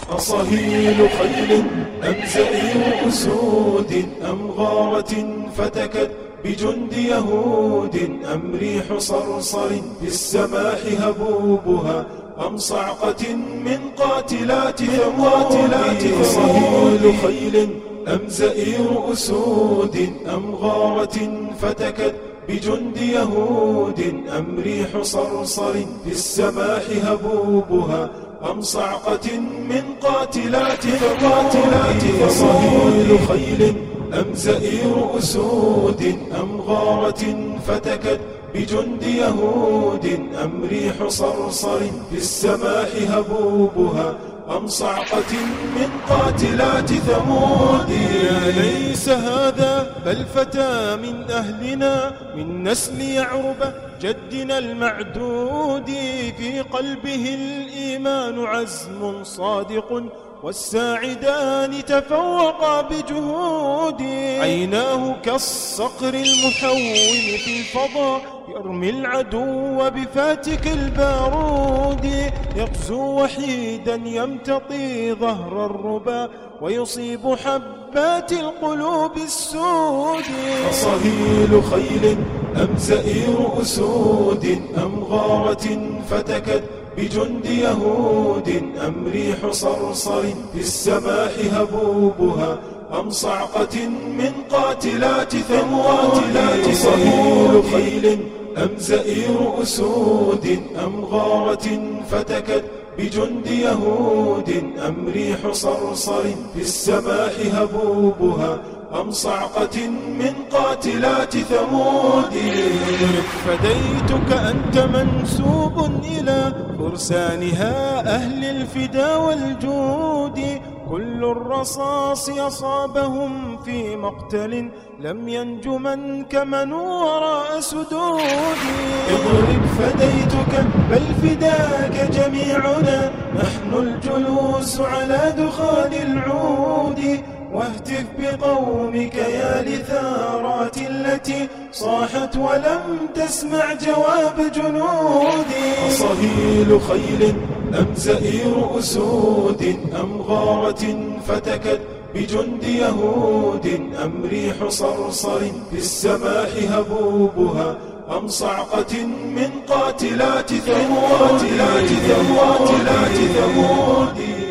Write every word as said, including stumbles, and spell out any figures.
أصهيل خيل أم زئير أسود أم غارة فتكت بجند يهود أم ريح صرصر في السماح هبوبها أم صعقة من قاتلات ثمود. أصهيل خيل أم زئير أسود أم غارة فتكت بجند يهود أم ريح صرصر في السماح هبوبها أم صعقة من قاتلات قاتلات. أصهيل خيل أم زئير أسود أم غارة فتكت بجند يهود أم ريح صرصر في السماح هبوبها أم صعقة من قاتلات ثمود. ليس هذا بل فتى من أهلنا من نسل يعرب جدنا المعدود في قلبه الإيمان عزم صادق والساعدان تفوقا بجهود. عيناه كالصقر المحوم في الفضاء يرمي العدو بفاتك البارود. يغزو وحيدا يمتطي ظهر الربا ويصيب حبات القلوب السود. أصهيل خيل أم زئير أسود أم غارة فتكت بجند يهود أم ريح صرصر في السماح هبوبها أم صعقة من قاتلات ثمود. أصهيل خيل أم زئير أسود أم غارة فتكت بجند يهود أم ريح صرصر في السماح هبوبها أم صعقة من قاتلات ثمود. فديتك أنت منسوب إلى فرسانها أهل الفدا والجود. كل الرصاص أصابهم في مقتل لم ينج من كمن وراء سدود. اضرب فديتك بل فداك جميعنا نحن الجلوس على دخان العود. واهتف بقومك يا لثارات التي صاحت ولم تسمع جواب جنودي. أصهيل خيل أم زئير أسود أم غارة فتكت بجند يهود أم ريح صرصر في السماح هبوبها أم صعقة من قاتلات ثمود.